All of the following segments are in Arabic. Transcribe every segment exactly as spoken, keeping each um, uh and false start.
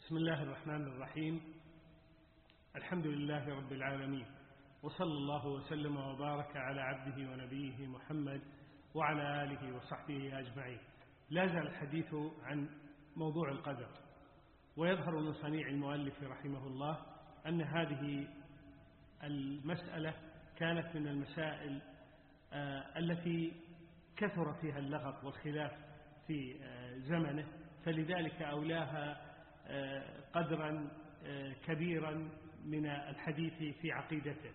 بسم الله الرحمن الرحيم. الحمد لله رب العالمين، وصلى الله وسلم وبارك على عبده ونبيه محمد وعلى آله وصحبه أجمعين. لا زال الحديث عن موضوع القدر، ويظهر من صنيع المؤلف رحمه الله أن هذه المسألة كانت من المسائل التي كثر فيها اللغط والخلاف في زمنه، فلذلك أولاها قدرا كبيرا من الحديث في عقيدته.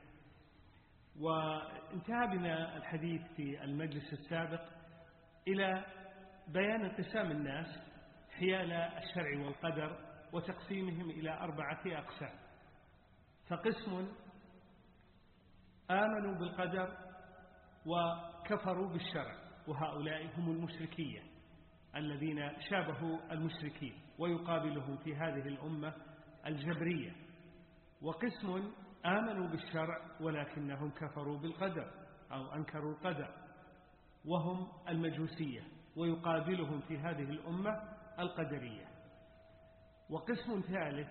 وانتهى بنا الحديث في المجلس السابق إلى بيان انقسام الناس حيال الشرع والقدر وتقسيمهم إلى أربعة أقسام. فقسم آمنوا بالقدر وكفروا بالشرع، وهؤلاء هم المشركية الذين شابهوا المشركين، ويقابلهم في هذه الأمة الجبرية. وقسم آمنوا بالشرع ولكنهم كفروا بالقدر أو أنكروا القدر، وهم المجوسية، ويقابلهم في هذه الأمة القدرية. وقسم ثالث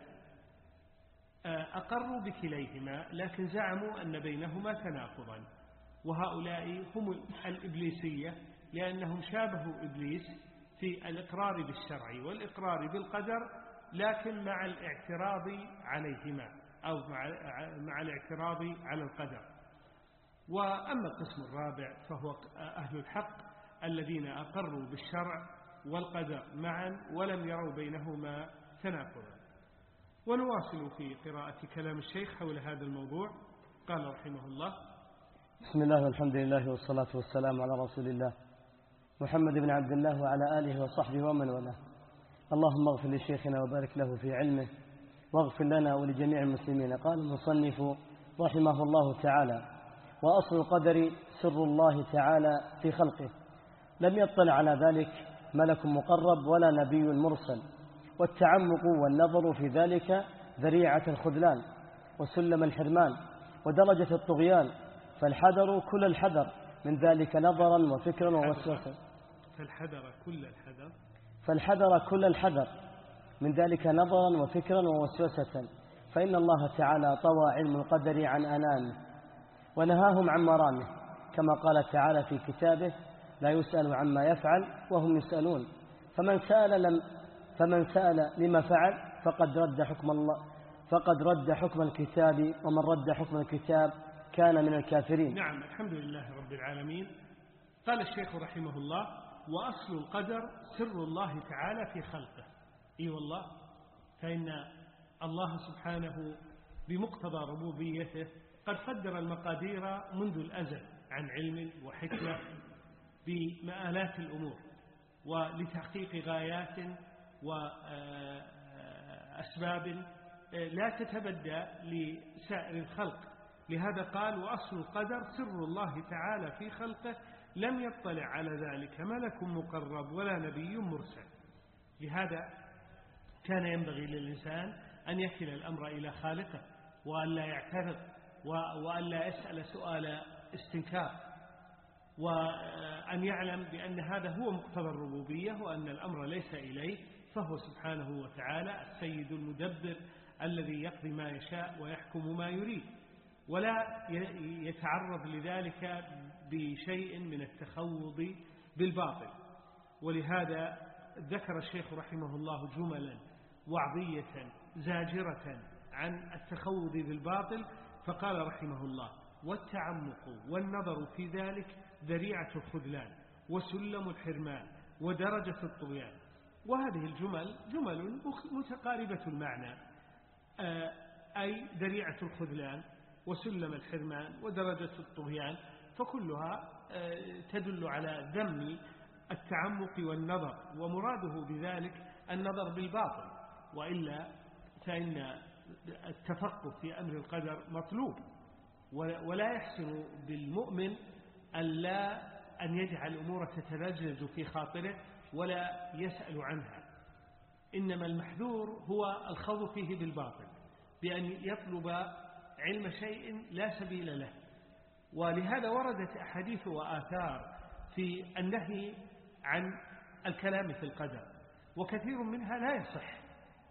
أقروا بكليهما لكن زعموا أن بينهما تناقضا، وهؤلاء هم الإبليسية، لأنهم شابهوا إبليس في الإقرار بالشرع والإقرار بالقدر، لكن مع الاعتراض عليهما أو مع الاعتراض على القدر. وأما القسم الرابع فهو أهل الحق الذين أقروا بالشرع والقدر معا ولم يروا بينهما تناقضا. ونواصل في قراءة كلام الشيخ حول هذا الموضوع. قال رحمه الله: بسم الله والحمد لله والصلاة والسلام على رسول الله محمد بن عبد الله وعلى آله وصحبه ومن والاه. اللهم اغفر لشيخنا وبارك له في علمه، واغفر لنا ولجميع المسلمين. قال المصنف رحمه الله تعالى: وأصل القدر سر الله تعالى في خلقه، لم يطلع على ذلك ملك مقرب ولا نبي مرسل، والتعمق والنظر في ذلك ذريعة الخذلان وسلم الحرمان ودرجة الطغيان، فالحذر كل الحذر من ذلك نظرا وفكرا ووسوسة فالحذر كل الحذر فالحذر كل الحذر من ذلك نظرا وفكرا ووسوسة، فإن الله تعالى طوى علم القدر عن أنامه ونهاهم عن مرامه، كما قال تعالى في كتابه: لا يسأل عما يفعل وهم يسألون، فمن سأل لم فمن سأل لما فعل فقد رد حكم الله فقد رد حكم الكتاب، ومن رد حكم الكتاب كان من الكافرين. نعم، الحمد لله رب العالمين. قال الشيخ رحمه الله: وأصل القدر سر الله تعالى في خلقه. إي والله، فإن الله سبحانه بمقتضى ربوبيته قد قدر المقادير منذ الأزل عن علم وحكمة بمآلات الأمور، ولتحقيق غايات وأسباب لا تتبدى لسائر الخلق. لهذا قال: وأصل القدر سر الله تعالى في خلقه، لم يطلع على ذلك ملك مقرب ولا نبي مرسل. لهذا كان ينبغي للإنسان أن يكل الأمر إلى خالقه، وأن لا يعترض، وأن لا يسأل سؤال استنكار، وأن يعلم بأن هذا هو مقتضى الربوبية، وأن الأمر ليس إليه، فهو سبحانه وتعالى السيد المدبر الذي يقضي ما يشاء ويحكم ما يريد، ولا يتعرض لذلك بشيء من التخوض بالباطل. ولهذا ذكر الشيخ رحمه الله جملا وعظية زاجرة عن التخوض بالباطل، فقال رحمه الله: والتعمق والنظر في ذلك ذريعة الخذلان وسلم الحرمان ودرجة الطغيان. وهذه الجمل جمل متقاربة المعنى، أي ذريعة الخذلان وسلم الحرمان ودرجة الطغيان، فكلها تدل على ذم التعمق والنظر، ومراده بذلك النظر بالباطل، وإلا فإن التفقه في أمر القدر مطلوب، ولا يحسن بالمؤمن ألا أن يجعل الأمور تتلجلج في خاطره ولا يسأل عنها. إنما المحذور هو الخوض فيه بالباطل، بأن يطلب علم شيء لا سبيل له. ولهذا وردت أحاديث وآثار في النهي عن الكلام في القدر، وكثير منها لا يصح،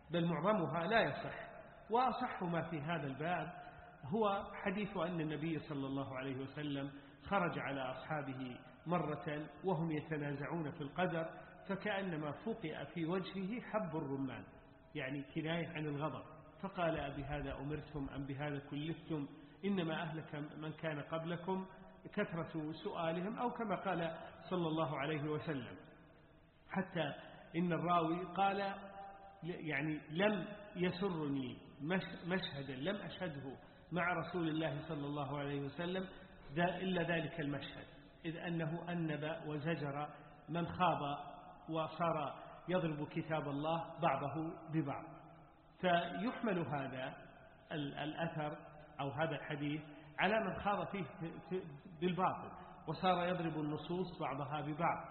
بل معظمها لا يصح. وأصح ما في هذا الباب هو حديث أن النبي صلى الله عليه وسلم خرج على أصحابه مرة وهم يتنازعون في القدر، فكأنما فقئ في وجهه حب الرمان، يعني كناية عن الغضب، فقال: أبهذا أمرتم أم بهذا كلفتم؟ إنما أهلك من كان قبلكم كثرة سؤالهم، أو كما قال صلى الله عليه وسلم. حتى إن الراوي قال: يعني لم يسرني مشهدا لم أشهده مع رسول الله صلى الله عليه وسلم إلا ذلك المشهد، إذ أنه أنب وزجر من خاب وصار يضرب كتاب الله بعضه ببعض. فيحمل هذا الأثر أو هذا الحديث على من خاض فيه بالباطل وصار يضرب النصوص بعضها ببعض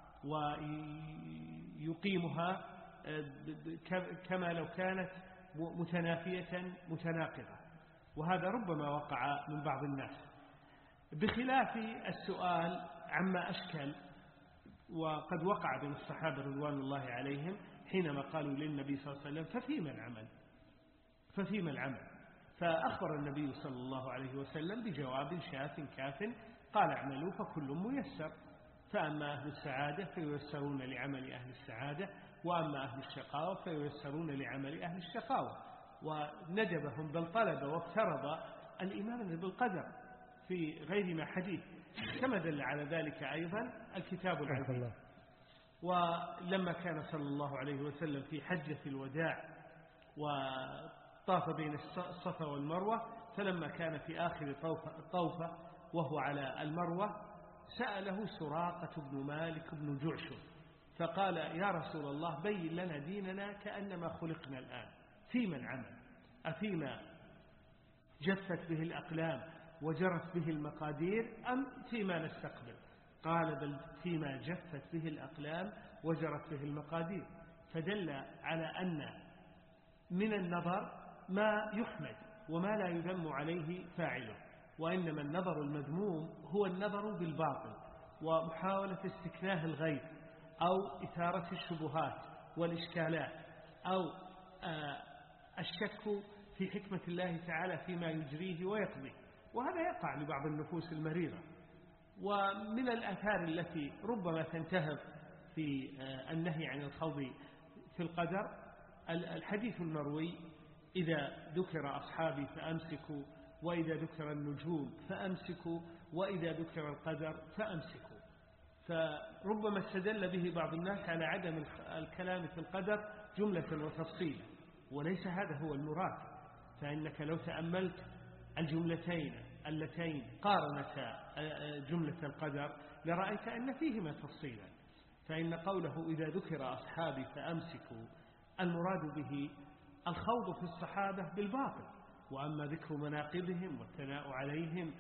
ويقيمها كما لو كانت متنافية متناقضة، وهذا ربما وقع من بعض الناس، بخلاف السؤال عما أشكل. وقد وقع بين الصحابة رضوان الله عليهم حينما قالوا للنبي صلى الله عليه وسلم: ففيما العمل ففيما العمل فأخبر النبي صلى الله عليه وسلم بجواب شاف كاف، قال: اعملوا فكل ميسر، فأما أهل السعادة فييسرون لعمل أهل السعادة، وأما أهل الشقاوة فييسرون لعمل أهل الشقاوة. وندبهم بل طلب وافترض الإيمان بالقدر في غير ما حديث، كما دل على ذلك أيضا الكتاب العزيز. ولما كان صلى الله عليه وسلم في حجة الوداع وطاف بين الصفا والمروة، فلما كان في آخر طوفة وهو على المروة سأله سراقة بن مالك بن جعشم فقال: يا رسول الله بين لنا ديننا كأنما خلقنا الآن، فيما العمل؟ أفيما جفت به الأقلام وجرت به المقادير أم فيما نستقبل؟ قال: بل فيما جفت به الأقلام وجرت به المقادير. فدل على أن من النظر ما يحمد وما لا يذم عليه فاعله، وإنما النظر المذموم هو النظر بالباطل ومحاولة استكناه الغيب أو إثارة الشبهات والإشكالات أو الشك في حكمة الله تعالى فيما يجريه ويقضيه، وهذا يقع لبعض النفوس المريضة. ومن الآثار التي ربما تنتهب في النهي عن الخوض في القدر الحديث المروي: إذا ذكر أصحابي فأمسكوا، وإذا ذكر النجوم فأمسكوا، وإذا ذكر القدر فأمسكوا. فربما استدل به بعض الناس على عدم الكلام في القدر جملة وتفصيلا، وليس هذا هو المراد. فإنك لو تأملت الجملتين اللتين قارنتا جملة القدر لرأيت أن فيهما تفصيلا. فإن قوله: إذا ذكر أصحابي فأمسكوا، المراد به الخوض في الصحابة بالباطل، وأما ذكر مناقبهم والثناء عليهم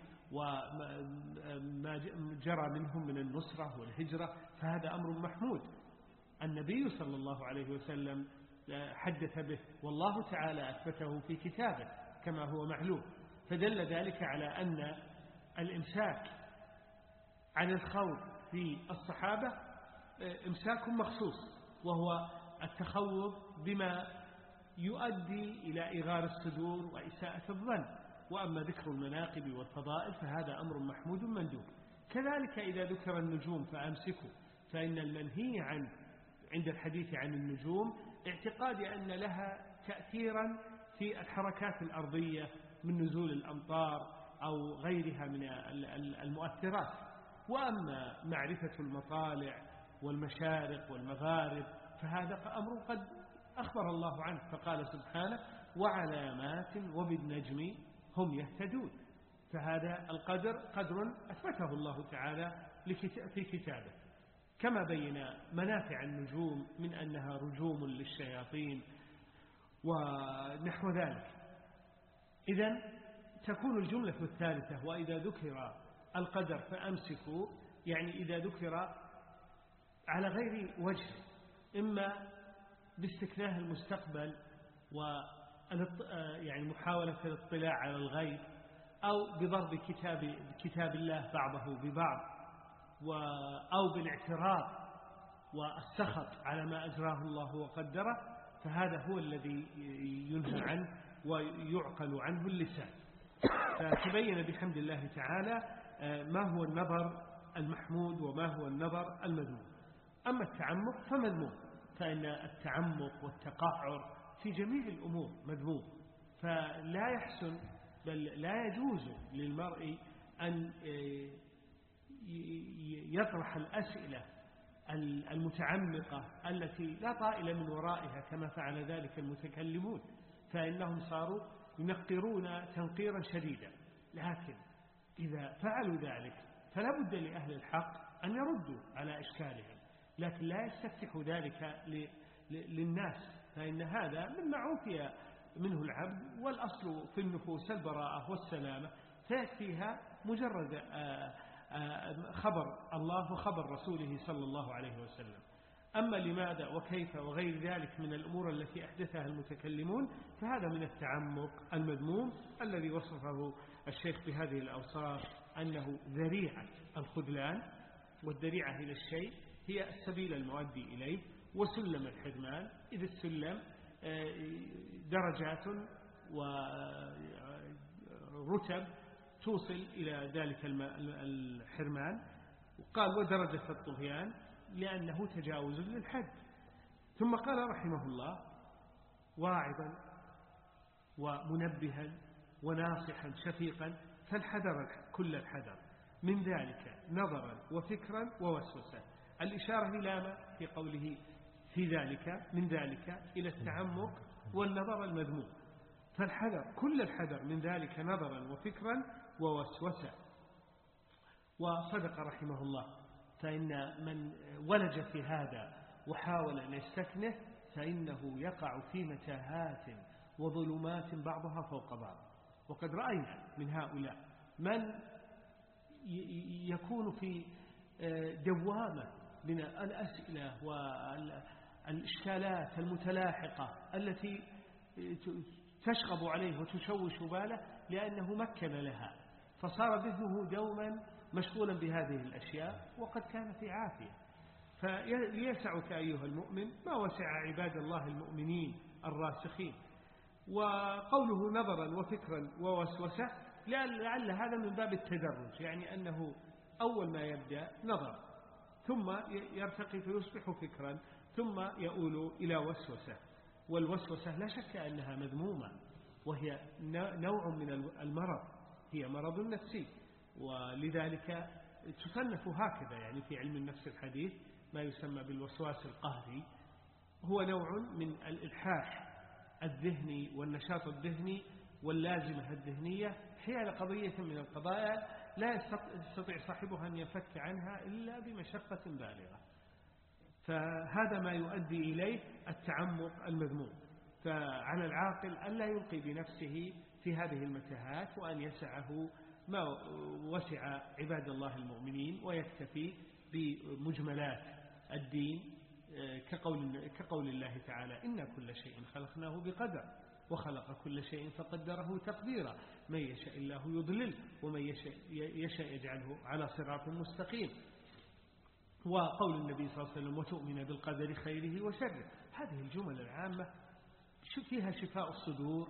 وما جرى منهم من النصرة والهجرة فهذا أمر محمود. النبي صلى الله عليه وسلم حدث به، والله تعالى أثبته في كتابه كما هو معلوم، فدل ذلك على أن الإمساك عن الخوض في الصحابة إمساك مخصوص، وهو التخوض بما يؤدي إلى إغار الصدور وإساءة الظن. وأما ذكر المناقب والفضائل فهذا أمر محمود مندوب. كذلك إذا ذكر النجوم فأمسكوا، فإن المنهي عن عند الحديث عن النجوم اعتقاد أن لها تأثيرا في الحركات الأرضية من نزول الأمطار أو غيرها من المؤثرات. وأما معرفة المطالع والمشارق والمغارب فهذا أمر قد أخبر الله عنه، فقال سبحانه: وعلامات وبالنجم هم يهتدون. فهذا القدر قدر أثبته الله تعالى في كتابه، كما بين منافع النجوم من أنها رجوم للشياطين ونحو ذلك. إذن تكون الجملة الثالثة: وإذا ذكر القدر فأمسكوا، يعني إذا ذكر على غير وجه، إما باستكناه المستقبل و يعني محاولة الاطلاع على الغيب، أو بضرب كتاب, كتاب الله بعضه ببعض، أو بالاعتراض والسخط على ما أجراه الله وقدره، فهذا هو الذي ينهى عنه ويعقل عنه اللسان. فتبين بحمد الله تعالى ما هو النظر المحمود وما هو النظر المذموم. أما التعمق فمذموم، فإن التعمق والتقعر في جميع الأمور مذموم، فلا يحسن بل لا يجوز للمرء أن يطرح الأسئلة المتعمقة التي لا طائل من ورائها كما فعل ذلك المتكلمون، فإنهم صاروا ينقرون تنقيرا شديدا. لكن إذا فعلوا ذلك فلا بد لأهل الحق أن يردوا على إشكالهم، لكن لا يستفتحوا ذلك للناس، فإن هذا مما عوفي منه العبد، والأصل في النفوس البراءة والسلامة، فيكفيها مجرد خبر الله وخبر رسوله صلى الله عليه وسلم. أما لماذا وكيف وغير ذلك من الأمور التي أحدثها المتكلمون فهذا من التعمق المذموم الذي وصفه الشيخ بهذه الأوصاف أنه ذريعة الخذلان، والذريعة إلى الشيء هي السبيل المؤدي إليه، وسلم الحرمان إذ السلم درجات ورتب توصل إلى ذلك الحرمان. وقال ودرجة الطغيان لأنه تجاوز للحد. ثم قال رحمه الله واعظا ومنبها وناصحا شفيقا فالحذر كل الحذر من ذلك نظرا وفكرا ووسوسة. الإشارة إلى ما في قوله في ذلك من ذلك إلى التعمق والنظر المذموم، فالحذر كل الحذر من ذلك نظرا وفكرا ووسوسة. وصدق رحمه الله، فإن من ولج في هذا وحاول أن يستكنه فإنه يقع في متاهات وظلمات بعضها فوق بعض. وقد رأينا من هؤلاء من يكون في دوامة من الأسئلة والإشكالات المتلاحقة التي تشغب عليه وتشوش باله لأنه مكن لها، فصار ذهنه دوما مشغولا بهذه الأشياء وقد كان في عافية. فليسعك أيها المؤمن ما وسع عباد الله المؤمنين الراسخين. وقوله نظرا وفكرا ووسوسة لعل هذا من باب التدرج، يعني أنه أول ما يبدأ نظر ثم يرتقي فيصبح فكرا ثم يؤول إلى وسوسة. والوسوسة لا شك أنها مذمومة، وهي نوع من المرض، هي مرض نفسي، ولذلك تصنف هكذا يعني في علم النفس الحديث ما يسمى بالوسواس القهري، هو نوع من الإلحاح الذهني والنشاط الذهني واللازمة الذهنية حيال قضية من القضايا لا يستطيع صاحبها أن يفك عنها إلا بمشقة بالغة. فهذا ما يؤدي إليه التعمق المذموم. فعلى العاقل أن لا يلقي بنفسه في هذه المتاهات، وأن يسعه ما وسع عباد الله المؤمنين ويكتفي بمجملات الدين كقول, كقول الله تعالى إن كل شيء خلقناه بقدر وخلق كل شيء فقدره تقديرا من يشاء الله يضلل ومن يشاء, يشاء يجعله على صراط مستقيم. وقول النبي صلى الله عليه وسلم وتؤمن بالقدر خيره وشره. هذه الجمل العامة فيها شفاء الصدور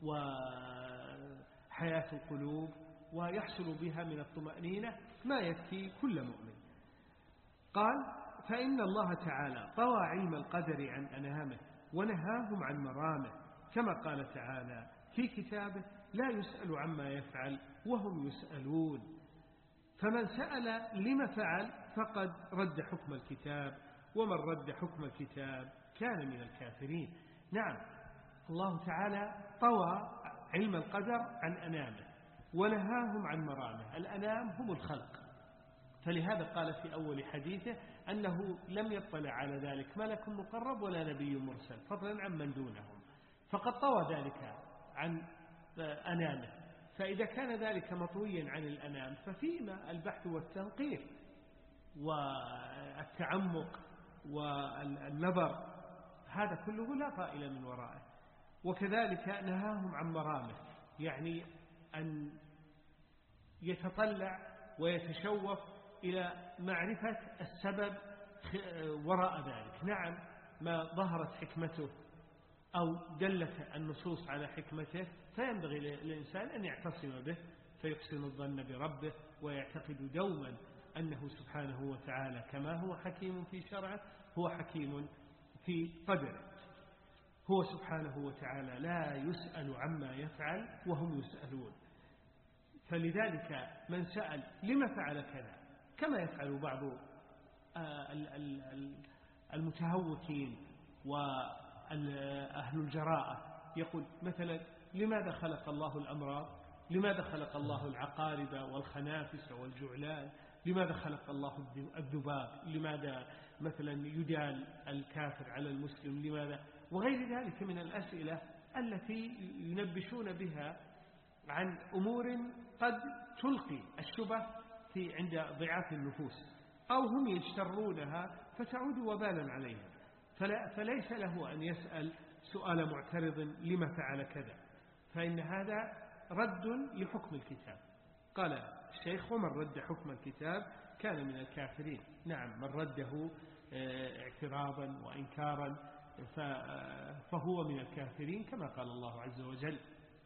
وحياة القلوب، ويحصل بها من الطمأنينة ما يكفي كل مؤمن. قال فإن الله تعالى طوى علم القدر عن أنامه ونهاهم عن مرامه، كما قال تعالى في كتابه لا يسأل عما يفعل وهم يسألون. فمن سأل لما فعل فقد رد حكم الكتاب، ومن رد حكم الكتاب كان من الكافرين. نعم، الله تعالى طوى علم القدر عن أنامه ونهاهم عن مرامه. الأنام هم الخلق، فلهذا قال في أول حديثه أنه لم يطلع على ذلك ملك مقرب ولا نبي مرسل فضلا عن من دونهم، فقد طوى ذلك عن أنامه. فإذا كان ذلك مطويا عن الأنام ففيما البحث والتنقير والتعمق والنظر، هذا كله لا طائل من ورائه. وكذلك نهاهم عن مرامه، يعني أن يتطلع ويتشوف إلى معرفة السبب وراء ذلك. نعم، ما ظهرت حكمته أو دلت النصوص على حكمته، فينبغي للإنسان أن يعتصم به فيحسن الظن بربه ويعتقد دوما أنه سبحانه وتعالى كما هو حكيم في شرعه هو حكيم في قدره. هو سبحانه وتعالى لا يسأل عما يفعل وهم يسألون. فلذلك من سأل لما فعل كذا، كما يفعل بعض المتهوكين وأهل الجراءة، يقول مثلا لماذا خلق الله الأمراض، لماذا خلق الله العقارب والخنافس والجعلان، لماذا خلق الله الذباب، لماذا مثلا يدال الكافر على المسلم، لماذا، وغير ذلك من الأسئلة التي ينبشون بها عن أمور قد تلقي الشبه في عند ضعاف النفوس، أو هم يجترونها فتعود وبالا عليهم. فلا فليس له أن يسأل سؤال معترض لما فعل كذا، فإن هذا رد لحكم الكتاب. قال الشيخ: ومن رد حكم الكتاب كان من الكافرين. نعم، من رده اعتراضا وإنكارا فهو من الكافرين كما قال الله عز وجل: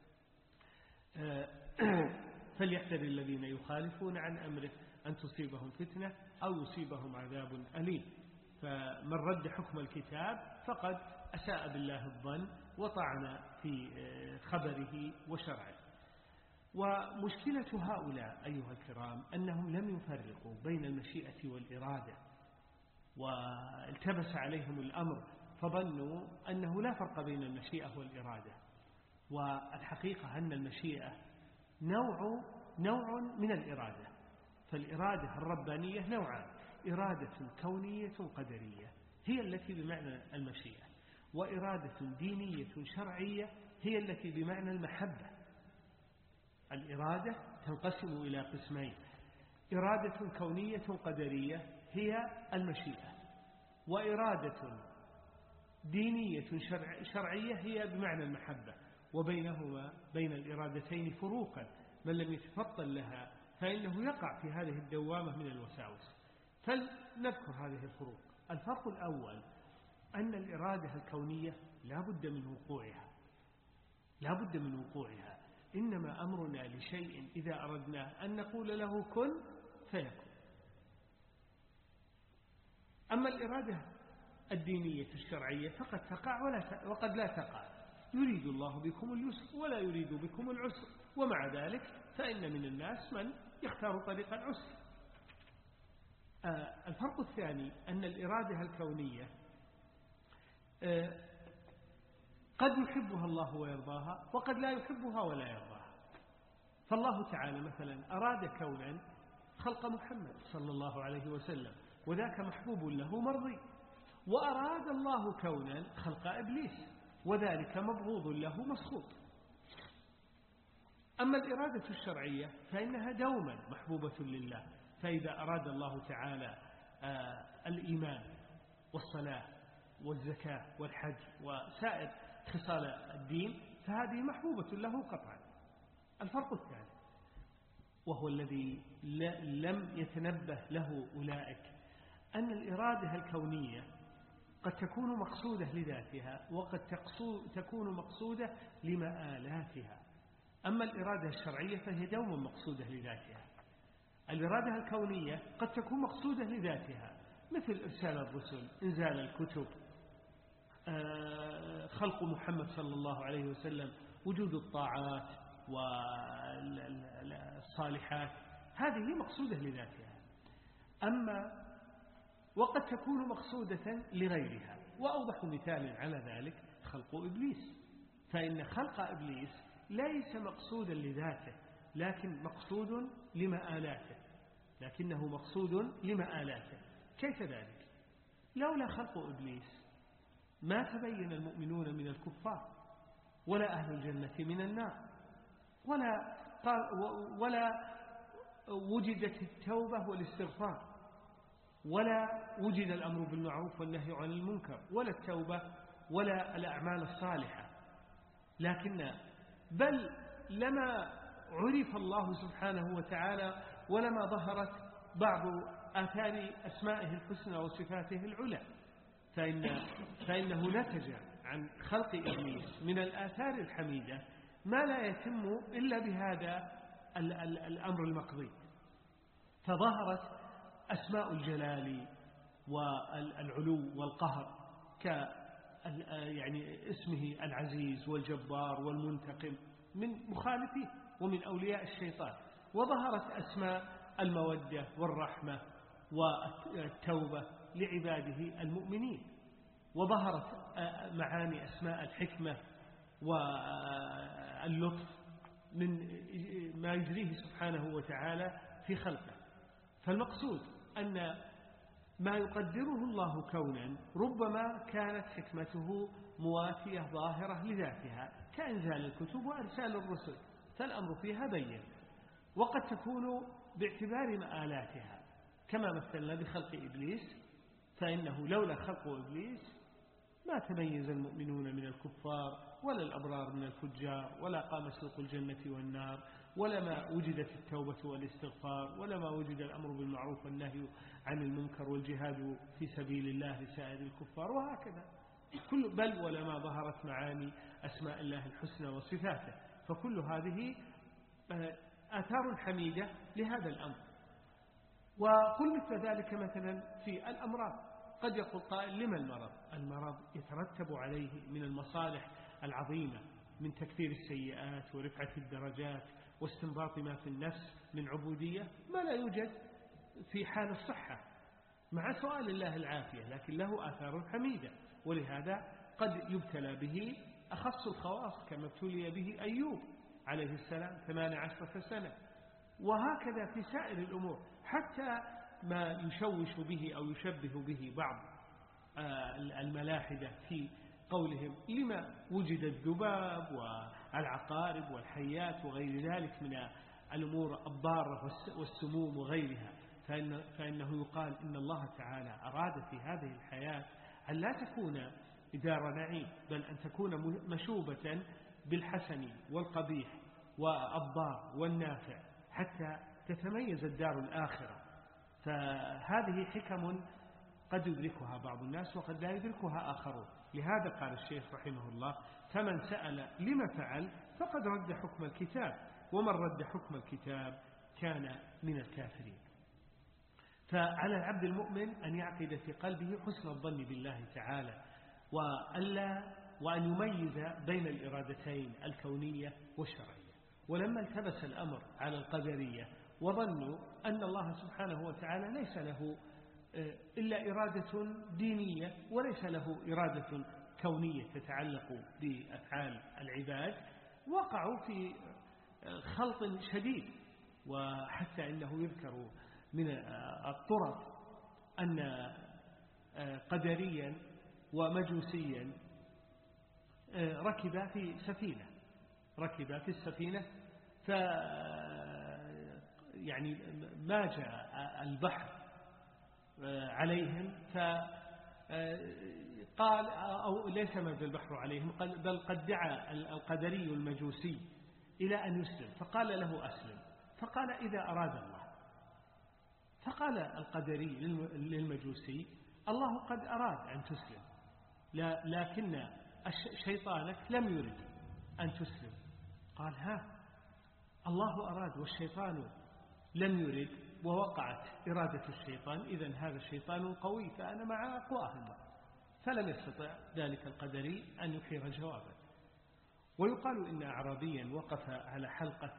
فليحذر الذين يخالفون عن أمره أن تصيبهم فتنة أو يصيبهم عذاب أليم. فمن رد حكم الكتاب فقد أساء بالله الظن وطعن في خبره وشرعه. ومشكلة هؤلاء أيها الكرام أنهم لم يفرقوا بين المشيئة والإرادة، والتبس عليهم الأمر فظنوا أنه لا فرق بين المشيئة والإرادة. والحقيقة أن المشيئة نوع نوع من الإرادة. فالإرادة الربانية نوعان: إرادة كونية قدرية هي التي بمعنى المشيئة، وإرادة دينية شرعية هي التي بمعنى المحبة. الإرادة تنقسم إلى قسمين: إرادة كونية قدرية هي المشيئة، وإرادة دينية شرعية هي بمعنى المحبة. وبينهما بين الإرادتين فروقا، من لم يتفطن لها فإنه يقع في هذه الدوامة من الوساوس. فلنذكر هذه الفروق. الفرق الأول أن الإرادة الكونية لا بد من وقوعها، لا بد من وقوعها. إنما أمرنا لشيء إذا أردنا أن نقول له كن فيكون. أما الإرادة الدينية الشرعية فقد تقع ولا وقد لا تقع. يريد الله بكم اليسر ولا يريد بكم العسر، ومع ذلك فإن من الناس من يختار طريق العسر. آه الفرق الثاني أن الإرادة الكونية آه قد يحبها الله ويرضاها، وقد لا يحبها ولا يرضاها. فالله تعالى مثلا أراد كونا خلق محمد صلى الله عليه وسلم، وذاك محبوب له مرضي. وأراد الله كونا خلق إبليس، وذلك مبغوض له مسخوط. أما الإرادة الشرعية فإنها دوما محبوبة لله. فإذا أراد الله تعالى آه الإيمان والصلاة والزكاة والحج وسائر خصال الدين فهذه محبوبة له قطعا. الفرق الثالث وهو الذي لم يتنبه له أولئك أن الإرادة الكونية قد تكون مقصودة لذاتها، وقد تكون مقصودة لمآلاتها. أما الإرادة الشرعية فهي دوما مقصودة لذاتها. الإرادة الكونية قد تكون مقصودة لذاتها، مثل إرسال الرسل، إنزال الكتب، خلق محمد صلى الله عليه وسلم، وجود الطاعات والصالحات، هذه مقصودة لذاتها. أما وقد تكون مقصودة لغيرها. وأوضح مثال على ذلك خلق إبليس، فإن خلق إبليس ليس مقصودا لذاته لكن مقصود لمآلاته، لكنه مقصود لمآلاته. كيف ذلك؟ لولا خلق إبليس ما تبين المؤمنون من الكفار، ولا أهل الجنة من النار، ولا ولا وجدت التوبة والاستغفار، ولا وجد الأمر بالمعروف والنهي عن المنكر، ولا التوبة ولا الأعمال الصالحة. لكن بل لما عرف الله سبحانه وتعالى ولما ظهرت بعض آثار أسمائه الحسنى وصفاته العلى، فإن فإنه نتج عن خلق إبليس من الآثار الحميدة ما لا يتم إلا بهذا الأمر المقضي. فظهرت أسماء الجلال والعلو والقهر ك يعني اسمه العزيز والجبار والمنتقم من مخالفيه ومن أولياء الشيطان، وظهرت أسماء المودة والرحمة والتوبة لعباده المؤمنين، وظهرت معاني أسماء الحكمة واللطف من ما يجريه سبحانه وتعالى في خلقه. فالمقصود أن ما يقدره الله كونا ربما كانت حكمته مواتية ظاهرة لذاتها كإنزال الكتب وإرسال الرسل، فالأمر فيها بين، وقد تكون باعتبار مآلاتها كما مثلنا بخلق إبليس، فإنه لولا خلق إبليس ما تميز المؤمنون من الكفار ولا الأبرار من الفجار، ولا قام سوق الجنة والنار، ولا ما وجدت التوبة والاستغفار، ولا ما وجد الأمر بالمعروف والنهي عن المنكر والجهاد في سبيل الله لسائر الكفار، وهكذا كل بل ولا ما ظهرت معاني أسماء الله الحسنى وصفاته. فكل هذه آثار حميدة لهذا الأمر. وقل مثل ذلك مثلا في الأمراض. قد يقول قائل لما المرض؟ المرض يترتب عليه من المصالح العظيمة من تكثير السيئات ورفعة الدرجات واستنباط ما في النفس من عبودية ما لا يوجد في حال الصحة، مع سؤال الله العافية، لكن له آثار حميدة. ولهذا قد يبتلى به أخص الخواص كما ابتلي به أيوب عليه السلام ثمان عشرة سنة. وهكذا في سائر الأمور، حتى ما يشوش به أو يشبه به بعض الملاحدة في قولهم لما وجد الذباب والعقارب والحيات وغير ذلك من الأمور الضارة والسموم وغيرها، فإن فإنه يقال إن الله تعالى أراد في هذه الحياة أن لا تكون دار نعيم، بل أن تكون مشوبة بالحسن والقبيح والضار والنافع حتى تتميز الدار الآخرة. فهذه حكم قد يدركها بعض الناس وقد لا يدركها آخرون. لهذا قال الشيخ رحمه الله: فمن سأل لما فعل فقد رد حكم الكتاب، ومن رد حكم الكتاب كان من الكافرين. فعلى العبد المؤمن أن يعقد في قلبه حسن الظن بالله تعالى، وألا وأن يميز بين الإرادتين الكونية والشرعية. ولما التبس الأمر على القدرية وظنوا أن الله سبحانه وتعالى ليس له إلا إرادة دينية وليس له إرادة كونية تتعلق بأفعال العباد، وقعوا في خلط شديد. وحتى إنه يذكر من الطرف أن قدريا ومجوسيا ركب في سفينة ركب في السفينة ف يعني ما جاء البحر عليهم، فقال أو ليس ما جاء البحر عليهم، بل قد دعا القدري المجوسي إلى أن يسلم، فقال له أسلم، فقال إذا أراد الله. فقال القدري للمجوسي: الله قد أراد أن تسلم، لكن شيطانك لم يرد أن تسلم. قال: ها، الله أراد والشيطان لم يرد ووقعت إرادة الشيطان، إذن هذا الشيطان قوي فأنا مع أقواه. فلم يستطع ذلك القدري أن يحير جوابا. ويقال إن أعرابيا وقف على حلقة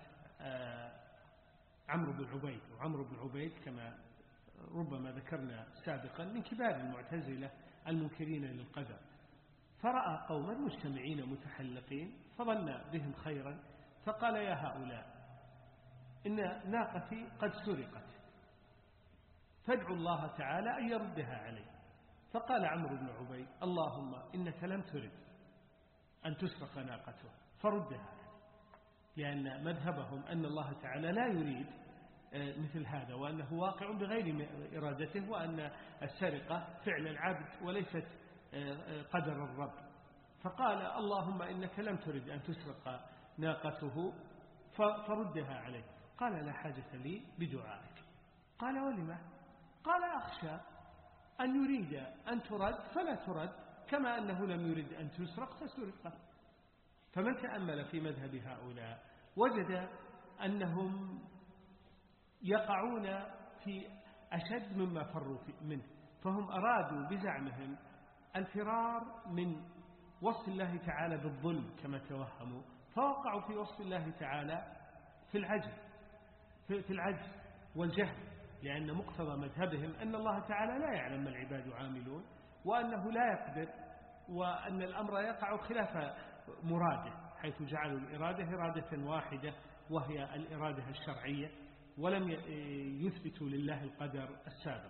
عمرو بن عبيد، وعمرو بن عبيد كما ربما ذكرنا سابقا من كبار المعتزلة المنكرين للقدر، فرأى قوما مجتمعين متحلقين فظن بهم خيرا، فقال: يا هؤلاء، إن ناقتي قد سرقت، فادعوا الله تعالى أن يردها علي. فقال عمرو بن عبيد: اللهم إنك لم ترد أن تسرق ناقته فردها علي، لأن مذهبهم أن الله تعالى لا يريد مثل هذا، وأنه واقع بغير إرادته، وأن السرقة فعل العبد وليست قدر الرب. فقال: اللهم إنك لم ترد أن تسرق ناقته فردها عليه. قال: لا حاجة لي بدعائك. قال: ولما؟ قال: أخشى أن يريد أن ترد فلا ترد كما أنه لم يرد أن تسرق فسرقت. فمن تأمل في مذهب هؤلاء وجد أنهم يقعون في أشد مما فروا منه، فهم أرادوا بزعمهم الفرار من وصف الله تعالى بالظلم كما توهموا، فوقعوا في وصف الله تعالى في العجز في العجز والجهل، لأن مقتضى مذهبهم أن الله تعالى لا يعلم ما العباد عاملون، وأنه لا يقدر، وأن الأمر يقع خلاف مراده، حيث جعلوا الإرادة إرادة واحدة وهي الإرادة الشرعية، ولم يثبتوا لله القدر السابق.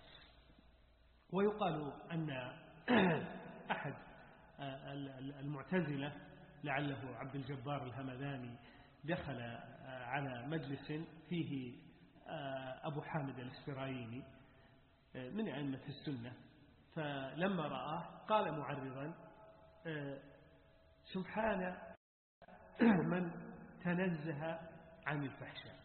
ويقال أن أحد المعتزلة لعله عبد الجبار الهمداني دخل على مجلس فيه أبو حامد الإسفرايني من أئمة السنة، فلما رآه قال معرضا: سبحان من تنزه عن الفحشاء.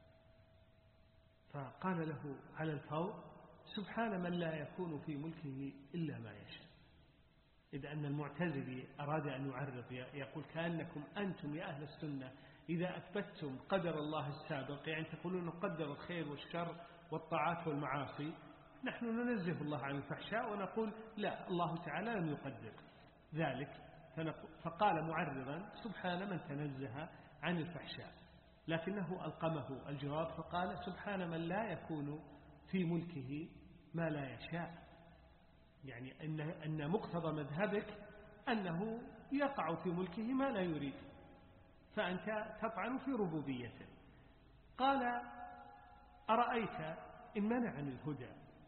فقال له على الفور: سبحان من لا يكون في ملكه إلا ما يشاء. إذ أن المعتزلي أراد أن يعرض، يقول كأنكم أنتم يا أهل السنة إذا أثبتتم قدر الله السابق، يعني تقولون نقدر الخير والشر والطاعات والمعاصي، نحن ننزه الله عن الفحشاء ونقول لا، الله تعالى لم يقدر ذلك. فقال معرضا: سبحان من تنزه عن الفحشاء، لكنه ألقمه الجواب فقال: سبحان من لا يكون في ملكه ما لا يشاء، يعني أن, أن مقتضى مذهبك أنه يقع في ملكه ما لا يريد، فأنت تطعن في ربوبيته. قال: أرأيت إن منعني الهدى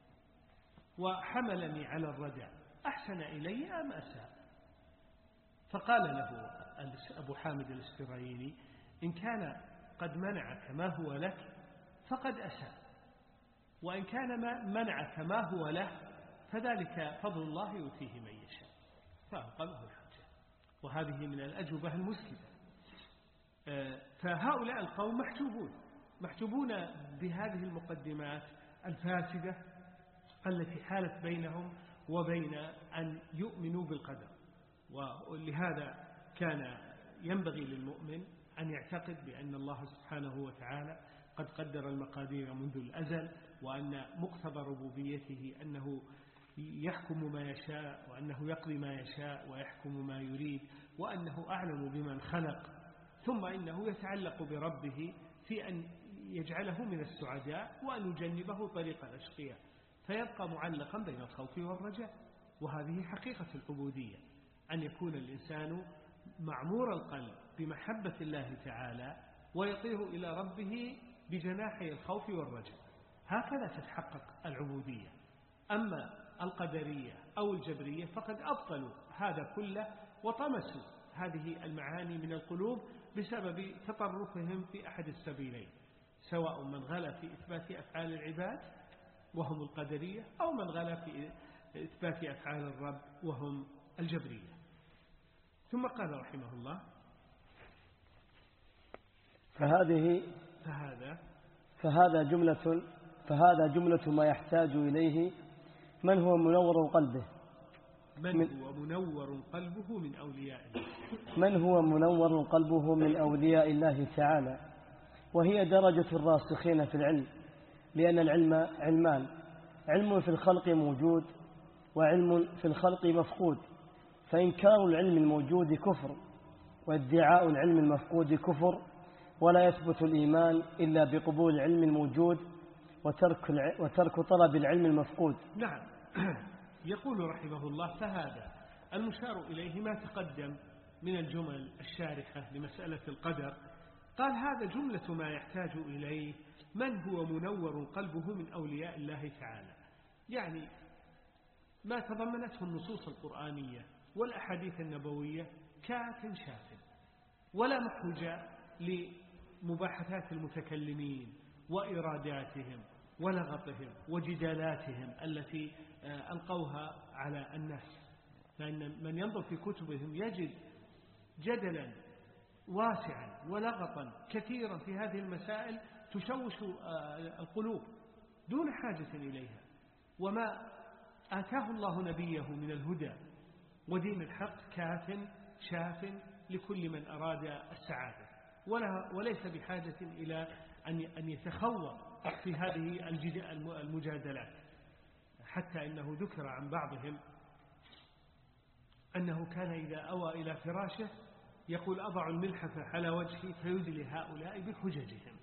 وحملني على الردى أحسن إلي أم أساء؟ فقال له أبو حامد الإسفرايني: إن كان قد منعك ما هو لك فقد أساء، وإن كان ما منعك ما هو له فذلك فضل الله يؤتيه من يشاء. فألقمه الحجة، وهذه من الأجوبة المسلمة. فهؤلاء القوم محجوبون محجوبون بهذه المقدمات الفاسدة التي حالت بينهم وبين أن يؤمنوا بالقدر. ولهذا كان ينبغي للمؤمن أن يعتقد بأن الله سبحانه وتعالى قد قدر المقادير منذ الأزل، وأن مقتضى ربوبيته أنه يحكم ما يشاء، وأنه يقضي ما يشاء ويحكم ما يريد، وأنه أعلم بمن خلق، ثم إنه يتعلق بربه في أن يجعله من السعداء وأن يجنبه طريق الأشقياء، فيبقى معلقا بين الخوف والرجاء. وهذه حقيقة العبودية، أن يكون الإنسان معمور القلب بمحبة الله تعالى ويطير إلى ربه بجناحي الخوف والرجاء، هكذا تتحقق العبودية. أما القدرية أو الجبرية فقد أبطلوا هذا كله وطمسوا هذه المعاني من القلوب بسبب تطرفهم في أحد السبيلين، سواء من غلا في إثبات أفعال العباد وهم القدرية، أو من غلا في إثبات أفعال الرب وهم الجبرية. ثم قال رحمه الله: فهذه فهذا فهذا جملة فهذا جملة ما يحتاج إليه من هو منور قلبه من, من هو منور قلبه من أولياء الله من هو منور قلبه من أولياء الله تعالى، وهي درجة الراسخين في العلم، لأن العلم علمان: علم في الخلق موجود، وعلم في الخلق مفقود، فإنكار العلم الموجود كفر، وادعاء العلم المفقود كفر، ولا يثبت الإيمان إلا بقبول العلم الموجود وترك, وترك طلب العلم المفقود. نعم. يقول رحمه الله: فهذا المشار إليه ما تقدم من الجمل الشارحة لمسألة القدر. قال: هذا جملة ما يحتاج إليه من هو منور قلبه من أولياء الله تعالى، يعني ما تضمنته النصوص القرآنية والأحاديث النبوية كاف شاف، ولا محوج لمباحثات المتكلمين وإراداتهم ولغطهم وجدالاتهم التي ألقوها على الناس. فإن من ينظر في كتبهم يجد جدلا واسعا ولغطا كثيرا في هذه المسائل تشوش القلوب دون حاجة إليها. وما آتاه الله نبيه من الهدى ودين الحق كاف شاف لكل من أراد السعادة، ولا وليس بحاجة إلى أن يتخوض في هذه المجادلات. حتى إنه ذكر عن بعضهم أنه كان إذا أوى إلى فراشه يقول أضع الملحفة على وجهي فيدلي هؤلاء بحججهم،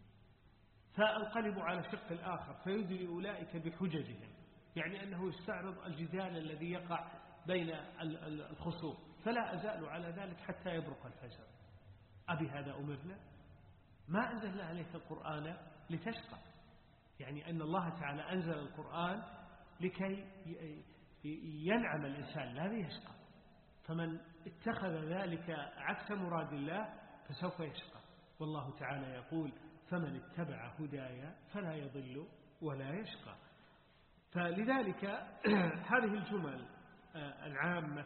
فأنقلب على الشق الآخر فيدلي أولئك بحججهم، يعني أنه يستعرض الجدال الذي يقع بين الخصوم، فلا أزال على ذلك حتى يبرق الفجر. أبي هذا أمرنا؟ ما أنزلنا عليك القرآن لتشقى، يعني أن الله تعالى أنزل القرآن لكي ينعم الإنسان لا ليشقى، فمن اتخذ ذلك عكس مراد الله فسوف يشقى. والله تعالى يقول فمن اتبع هدايا فلا يضل ولا يشقى. فلذلك هذه الجمل العامة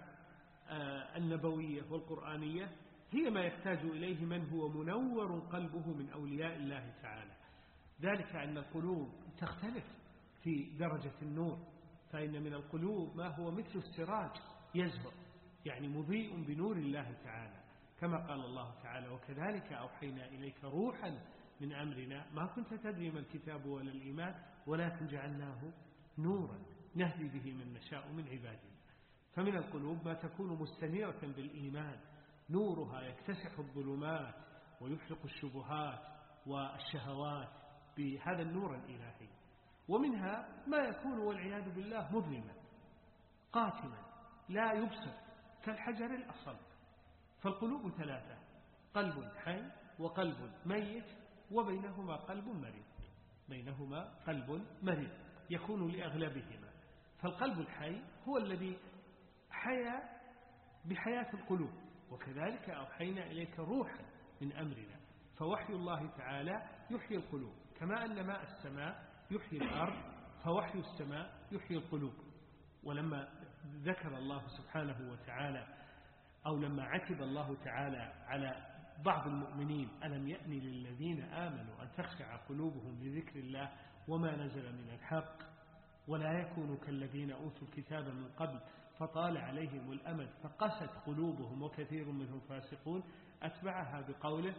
النبوية والقرآنية هي ما يحتاج إليه من هو منور قلبه من أولياء الله تعالى. ذلك أن القلوب تختلف في درجة النور، فإن من القلوب ما هو مثل السراج يزهر، يعني مضيء بنور الله تعالى، كما قال الله تعالى وكذلك أوحينا إليك روحا من أمرنا ما كنت تدري ما الكتاب ولا الإيمان ولكن جعلناه نورا نهدي به من نشاء من عبادنا. فمن القلوب ما تكون مستنيرة بالإيمان نورها يكتسح الظلمات ويحرق الشبهات والشهوات بهذا النور الإلهي، ومنها ما يكون والعياذ بالله مظلما قاتما لا يبصر كالحجر الأصل. فالقلوب ثلاثة: قلب حي وقلب ميت وبينهما قلب مريض، بينهما قلب مريض يكون لأغلبهما. فالقلب الحي هو الذي حيا بحياة القلوب، وكذلك أوحينا إليك روحا من أمرنا، فوحي الله تعالى يحيي القلوب، كما أن ماء السماء يحيي الأرض فوحي السماء يحيي القلوب. ولما ذكر الله سبحانه وتعالى أو لما عتب الله تعالى على بعض المؤمنين ألم يأن للذين آمنوا أن تخشع قلوبهم لذكر الله وما نزل من الحق ولا يكونوا كالذين أوتوا الكتاب من قبل فطال عليهم الأمد فقست قلوبهم وكثير منهم فاسقون، أتبعها بقوله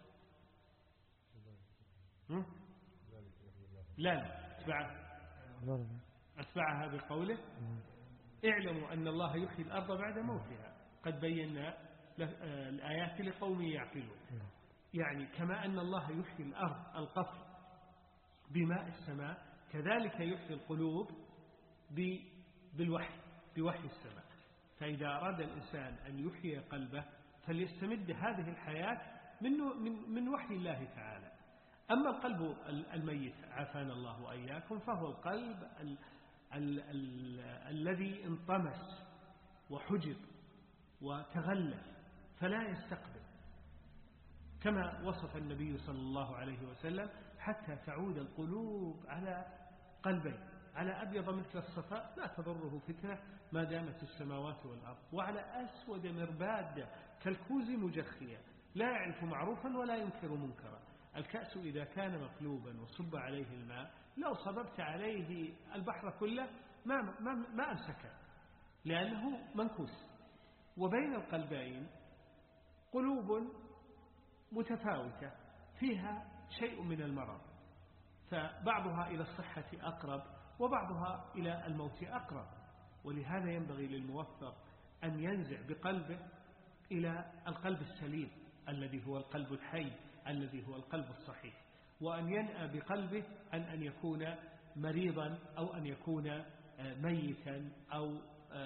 لا أتبعها أتبعها بقوله اعلموا أن الله يحيي الأرض بعد موتها قد بينا الآيات لقوم يعقلون. يعني كما أن الله يحيي الأرض القطر بماء السماء كذلك يحيي القلوب بالوحي بوحي السماء. فإذا أراد الإنسان أن يحيي قلبه فليستمد هذه الحياة من من وحي الله تعالى. أما القلب الميت عافانا الله وإياكم فهو القلب ال ال ال الذي انطمس وحجب وتغلف فلا يستقبل، كما وصف النبي صلى الله عليه وسلم حتى تعود القلوب على قلبين، على أبيض مثل الصفاء لا تضره فتنة ما دامت السماوات والأرض، وعلى أسود مرباد كالكوز مجخية لا يعرف معروفا ولا ينكر منكرا. الكأس إذا كان مقلوبا وصب عليه الماء لو صببت عليه البحر كله ما, ما, ما أمسك لأنه منكوس. وبين القلبين قلوب متفاوتة فيها شيء من المرض، فبعضها إلى الصحة أقرب وبعضها إلى الموت أقرب، ولهذا ينبغي للموفق أن ينزع بقلبه إلى القلب السليم الذي هو القلب الحي الذي هو القلب الصحيح، وأن ينأى بقلبه عن أن يكون مريضا أو أن يكون ميتا أو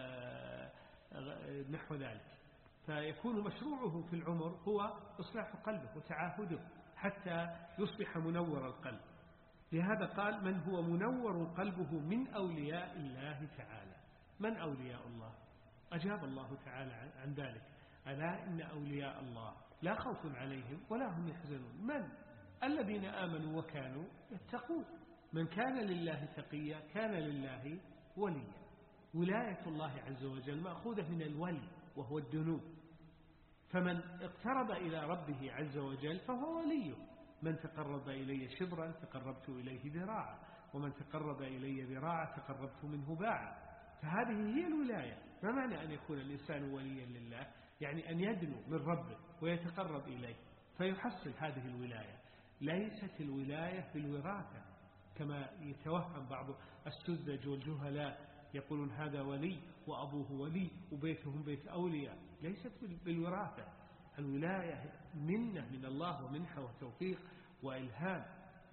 نحو ذلك. فيكون مشروعه في العمر هو إصلاح قلبه وتعاهده حتى يصبح منور القلب. لهذا قال من هو منور قلبه من أولياء الله تعالى. من أولياء الله؟ أجاب الله تعالى عن ذلك ألا إن أولياء الله لا خوف عليهم ولا هم يحزنون. من؟ الذين آمنوا وكانوا يتقون. من كان لله تقيا كان لله وليا. ولاية الله عز وجل مأخوذة من الولي وهو الدنو، فمن اقترب إلى ربه عز وجل فهو وليه. من تقرب إلي شبرا تقربت إليه ذراعا، ومن تقرب إلي ذراعا تقربت منه باعا. فهذه هي الولاية. ما معنى أن يكون الإنسان وليا لله؟ يعني أن يدنو من ربه ويتقرب إليه فيحصل هذه الولاية. ليست الولاية بالوراثة كما يتوهم بعض السذج والجهلاء، يقولون هذا ولي وأبوه ولي وبيتهم بيت أولياء. ليست بالوراثة، الولاية منة من الله ومنحة وتوفيق وإلهام.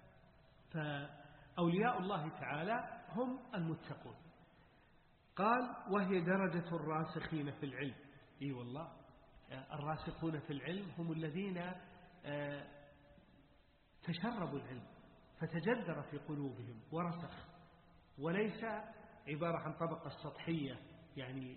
فأولياء الله تعالى هم المتقون. قال وهي درجة الراسخين في العلم. إي والله الراسخون في العلم هم الذين تشربوا العلم فتجذر في قلوبهم ورسخ، وليس عبارة عن طبقة سطحية يعني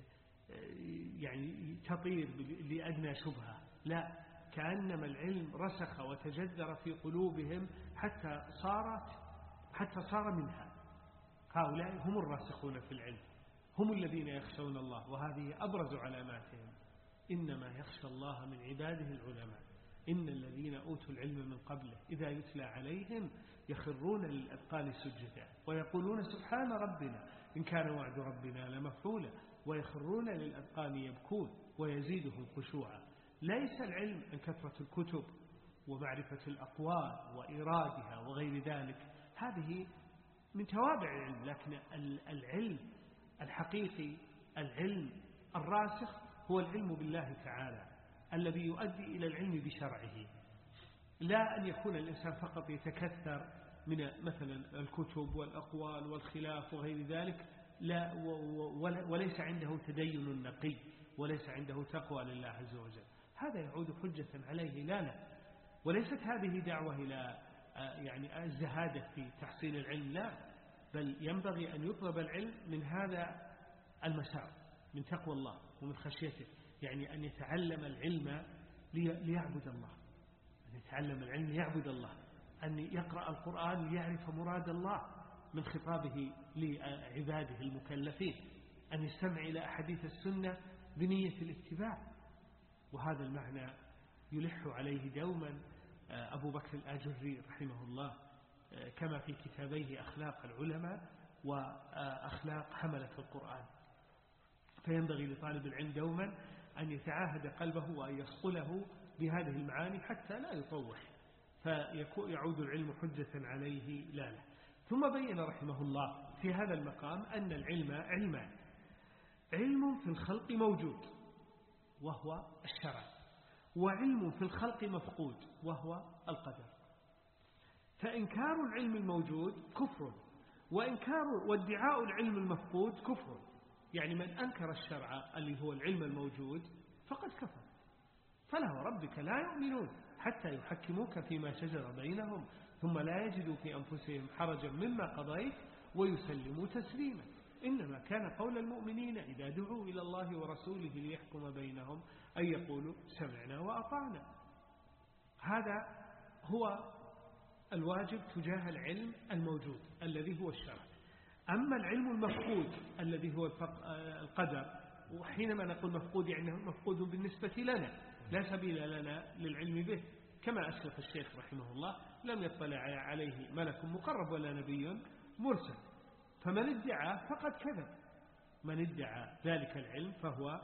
يعني تطير لأدنى شبهة. لا، كأنما العلم رسخ وتجذر في قلوبهم حتى صارت حتى صار منها. هؤلاء هم الراسخون في العلم، هم الذين يخشون الله، وهذه أبرز علاماتهم. إنما يخشى الله من عباده العلماء. إن الذين أوتوا العلم من قبله إذا يتلى عليهم يخرون للأذقان سجدا ويقولون سبحان ربنا إن كان وعد ربنا لمفعولا ويخرون للأذقان يبكون ويزيدهم خشوعا. ليس العلم عن كثرة الكتب ومعرفة الأقوال وإيرادها وغير ذلك، هذه من توابع العلم، لكن العلم الحقيقي العلم الراسخ هو العلم بالله تعالى الذي يؤدي إلى العلم بشرعه. لا أن يكون الإنسان فقط يتكثر من مثلا الكتب والأقوال والخلاف وغير ذلك، لا وليس عنده تدين نقي وليس عنده تقوى لله عز وجل. هذا يعود حجة عليه. لا لا وليست هذه دعوة إلى يعني الزهادة في تحصيل العلم، لا، بل ينبغي أن يطلب العلم من هذا المسار، من تقوى الله ومن خشيته. يعني أن يتعلم العلم ليعبد الله، أن يتعلم العلم ليعبد الله، أن يقرأ القرآن ليعرف مراد الله من خطابه لعباده المكلفين، أن يستمع إلى أحاديث السنة بنية الاتباع. وهذا المعنى يلح عليه دوما أبو بكر الآجري رحمه الله كما في كتابيه أخلاق العلماء وأخلاق حملة القرآن. فينبغي لطالب العلم دوما أن يتعاهد قلبه وأن يصقله بهذه المعاني حتى لا يطوح فيعود العلم حجة عليه لا له. ثم بين رحمه الله في هذا المقام أن العلم علمان: علم في الخلق موجود وهو الشرع، وعلم في الخلق مفقود وهو القدر. فإنكار العلم الموجود كفر، وإنكار وادعاء العلم المفقود كفر. يعني من أنكر الشرع اللي هو العلم الموجود فقد كفر. فلا وربك لا يؤمنون حتى يحكموك فيما شجر بينهم ثم لا يجدوا في أنفسهم حرجا مما قضيت ويسلموا تسليما. إنما كان قول المؤمنين إذا دعوا إلى الله ورسوله ليحكم بينهم أن يقولوا سمعنا وأطعنا. هذا هو الواجب تجاه العلم الموجود الذي هو الشرع. أما العلم المفقود الذي هو القدر، وحينما نقول مفقود يعني مفقود بالنسبة لنا، لا سبيل لنا للعلم به، كما أسلف الشيخ رحمه الله: لم يطلع عليه ملك مقرب ولا نبي مرسل. فمن ادعى فقد كذب، من ادعى ذلك العلم فهو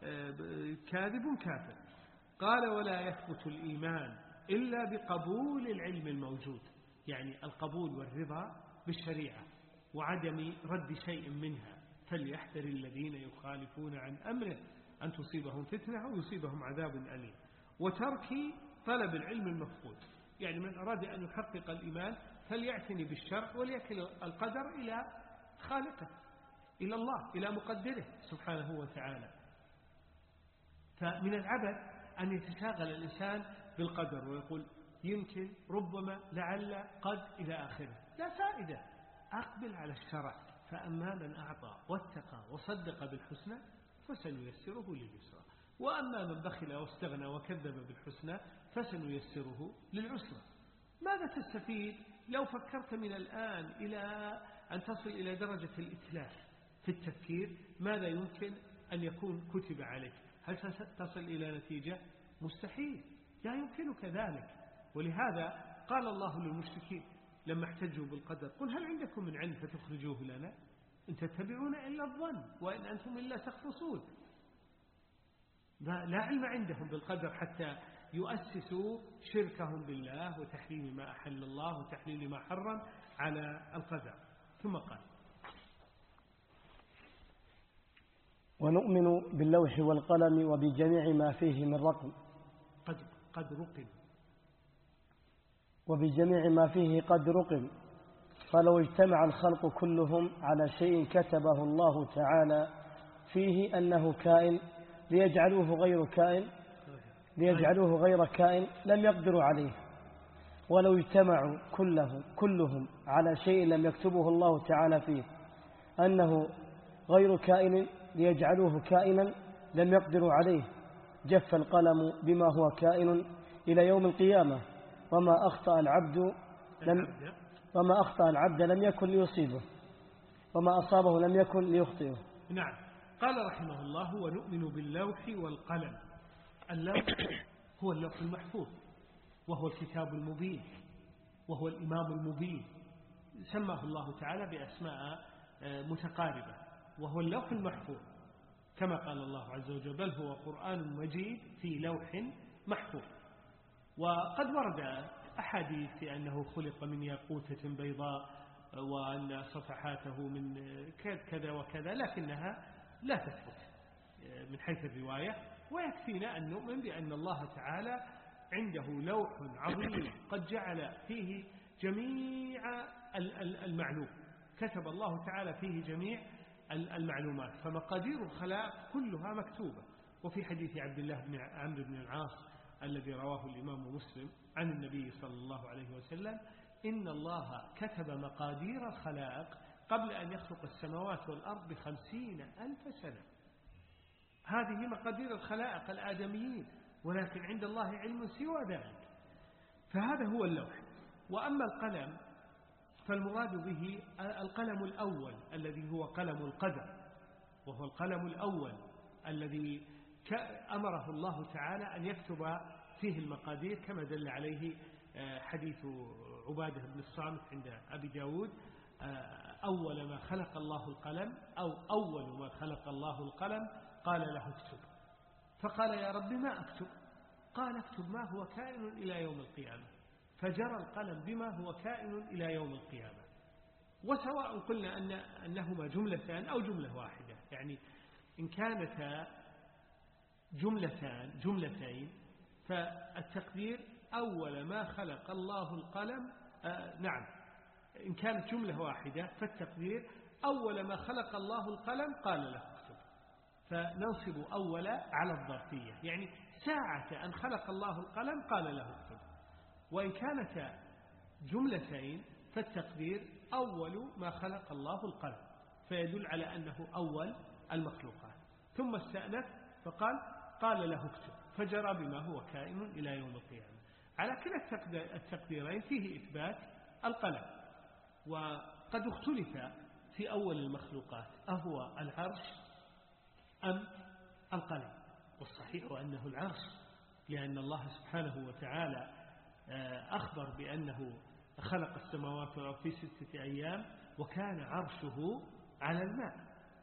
كاذب كافر. قال: ولا يثبت الإيمان إلا بقبول العلم الموجود، يعني القبول والرضا بالشريعة وعدم رد شيء منها. فليحذر الذين يخالفون عن أمره أن تصيبهم فتنة أو يصيبهم عذاب أليم. وترك طلب العلم المفقود، يعني من أراد أن يحقق الإيمان فليعتني بالشرع وليكل القدر إلى خالقه، إلى الله، إلى مقدره سبحانه وتعالى. فمن العبث أن يتشاغل الإنسان بالقدر ويقول يمكن ربما لعل قد إلى آخره. لا فائدة. أقبل على الشرع، فأما من أعطى واتقى وصدق بالحسنى فسنيسره لليسرى، وأما من بخل واستغنى وكذب بالحسنى فسنيسره للعسرى. ماذا تستفيد لو فكرت من الآن إلى أن تصل إلى درجة الإتلاف في التفكير؟ ماذا يمكن أن يكون كتب عليك؟ هل تصل إلى نتيجة؟ مستحيل، لا يمكنك ذلك. ولهذا قال الله للمشركين لما احتجوا بالقدر: قل هل عندكم من علم فتخرجوه لنا؟ إن تتبعون إلا الظن وإن أنتم إلا تخرصون. لا علم عندهم بالقدر حتى يؤسسوا شركهم بالله وتحريم ما أحل الله وتحليل ما حرم على القدر. ثم قال: ونؤمن باللوح والقلم وبجميع ما فيه من رقم قد, قد رقم وبجميع ما فيه قد رقم فلو اجتمع الخلق كلهم على شيء كتبه الله تعالى فيه أنه كائن ليجعلوه غير كائن ليجعلوه غير كائن لم يقدروا عليه. ولو اجتمعوا كلهم كلهم على شيء لم يكتبه الله تعالى فيه أنه غير كائن ليجعلوه كائنا لم يقدروا عليه. جف القلم بما هو كائن إلى يوم القيامة وما أخطأ العبد لم وما أخطأ العبد لم يكن ليصيبه وما أصابه لم يكن ليخطئه. نعم. قال رحمه الله: ونؤمن باللوح والقلم. اللوح هو اللوح المحفوظ وهو الكتاب المبين وهو الإمام المبين، سماه الله تعالى بأسماء متقاربة، وهو اللوح المحفوظ كما قال الله عز وجل: بل هو قرآن مجيد في لوح محفوظ. وقد ورد أحاديث في أنه خلق من ياقوتة بيضاء وأن صفحاته من كذا وكذا، لكنها لا تثبت من حيث الرواية. ويكفينا أن نؤمن بأن الله تعالى عنده لوح عظيم قد جعل فيه جميع المعلوم، كتب الله تعالى فيه جميع المعلومات، فمقادير الخلائق كلها مكتوبة. وفي حديث عبد الله بن عمرو بن العاص الذي رواه الإمام مسلم عن النبي صلى الله عليه وسلم: إن الله كتب مقادير الخلائق قبل أن يخلق السماوات والأرض بخمسين ألف سنة. هذه مقادير الخلائق الآدميين، ولكن عند الله علم سوى ذلك. فهذا هو اللوح. وأما القلم فالمراد به القلم الأول الذي هو قلم القدر، وهو القلم الأول الذي أمره الله تعالى أن يكتب فيه المقادير، كما دل عليه حديث عبادة بن الصامت عند أبي داود: أول ما خلق الله القلم أو أول ما خلق الله القلم قال له اكتب. فقال: يا رب ما أكتب؟ قال: اكتب ما هو كائن إلى يوم القيامة. فجرى القلم بما هو كائن إلى يوم القيامة. وسواء قلنا أن أنهما جملتان أو جملة واحدة، يعني إن كانتا جملتان جملتين فالتقدير أول ما خلق الله القلم آه نعم إن كانت جملة واحدة فالتقدير أول ما خلق الله القلم قال له اكتب، فننصب أول على الظرفية، يعني ساعة أن خلق الله القلم قال له اكتب. وإن كانت جملتين فالتقدير أول ما خلق الله القلم، فيدل على أنه أول المخلوقات. ثم استأنف فقال: قال له اكتب، فجرى بما هو كائن إلى يوم القيامة. على كلا التقديرين فيه إثبات القلم. وقد اختلف في أول المخلوقات أهو العرش أم القلم، والصحيح أنه العرش، لأن الله سبحانه وتعالى أخبر بأنه خلق السماوات والأرض في ستة أيام وكان عرشه على الماء.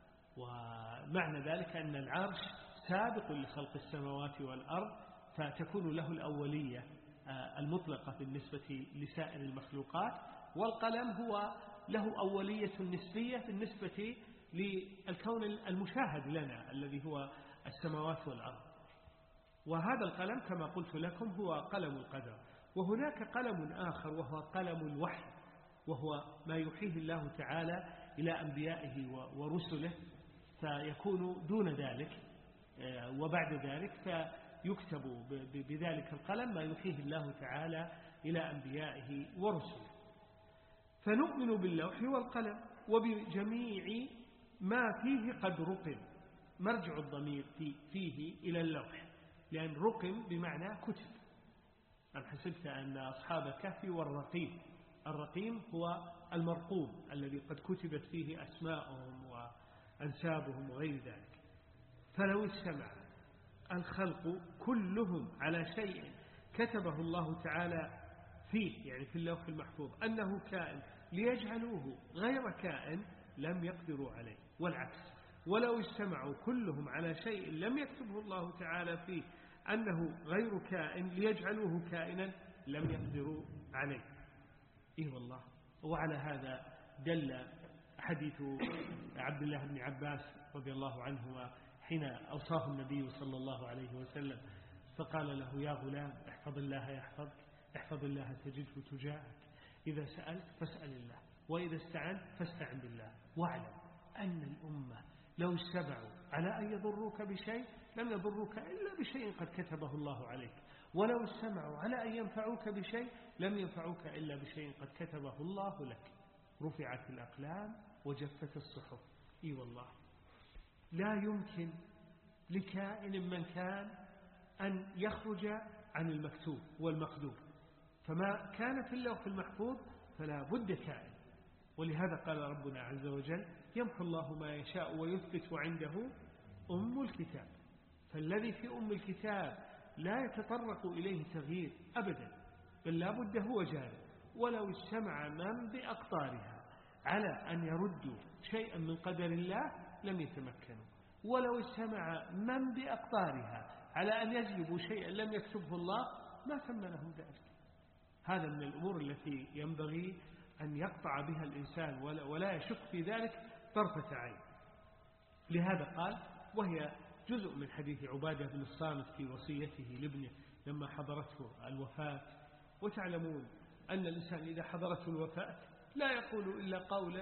ومعنى ذلك أن العرش سابق لخلق السماوات والأرض، فتكون له الأولية المطلقة بالنسبة لسائر المخلوقات، والقلم هو له أولية نسبية بالنسبة للكون المشاهد لنا الذي هو السماوات والأرض. وهذا القلم كما قلت لكم هو قلم القدر. وهناك قلم آخر وهو قلم الوحي، وهو ما يوحيه الله تعالى إلى أنبيائه ورسله، فيكون دون ذلك، وبعد ذلك فيكتب بذلك القلم ما يوحيه الله تعالى إلى أنبيائه ورسله. فنؤمن باللوح والقلم وبجميع ما فيه قد رقم. مرجع الضمير فيه إلى اللوح، لأن رقم بمعنى كتب. أم حسبت أن أصحاب الكهف والرقيم، الرقيم هو المرقوم الذي قد كتبت فيه أسماءهم وأنسابهم وغير ذلك. فلو اجتمع الخلق كلهم على شيء كتبه الله تعالى فيه، يعني في اللوح المحفوظ، أنه كائن ليجعلوه غير كائن لم يقدروا عليه، والعكس ولو اجتمعوا كلهم على شيء لم يكتبه الله تعالى فيه أنه غير كائن ليجعلوه كائنا لم يقدروا عليه. إيه والله. وعلى هذا دل حديث عبد الله بن عباس رضي الله عنهما حين أوصاه النبي صلى الله عليه وسلم فقال له: يا غلام احفظ الله يحفظك، احفظ الله تجده تجاهك، إذا سألت فاسأل الله، وإذا استعنت فاستعن بالله، واعلم أن الأمة لو اجتمعوا على أن يضروك بشيء لم يضروك إلا بشيء قد كتبه الله عليك، ولو اجتمعوا على أن ينفعوك بشيء لم ينفعوك إلا بشيء قد كتبه الله لك. رفعت الأقلام وجفت الصحف. إي والله. لا يمكن لكائن من كان أن يخرج عن المكتوب والمقدور، فما كان في اللوح المحفوظ فلا بد كائن. ولهذا قال ربنا عز وجل: يمحو الله ما يشاء ويثبت وعنده أم الكتاب. فالذي في أم الكتاب لا يتطرق إليه تغيير أبدا، بل لا بد هو جاري. ولو اجتمع من بأقطارها على أن يردوا شيئا من قدر الله لم يتمكنوا، ولو اجتمع من بأقطارها على أن يجلبوا شيئا لم يكتبه الله ما تم لهم ذلك. هذا من الأمور التي ينبغي أن يقطع بها الإنسان ولا يشك في ذلك طرفة عين. لهذا قال، وهي جزء من حديث عبادة بن الصامت في وصيته لابنه لما حضرته الوفاة. وتعلمون أن الإنسان إذا حضرته الوفاة لا يقول إلا قولا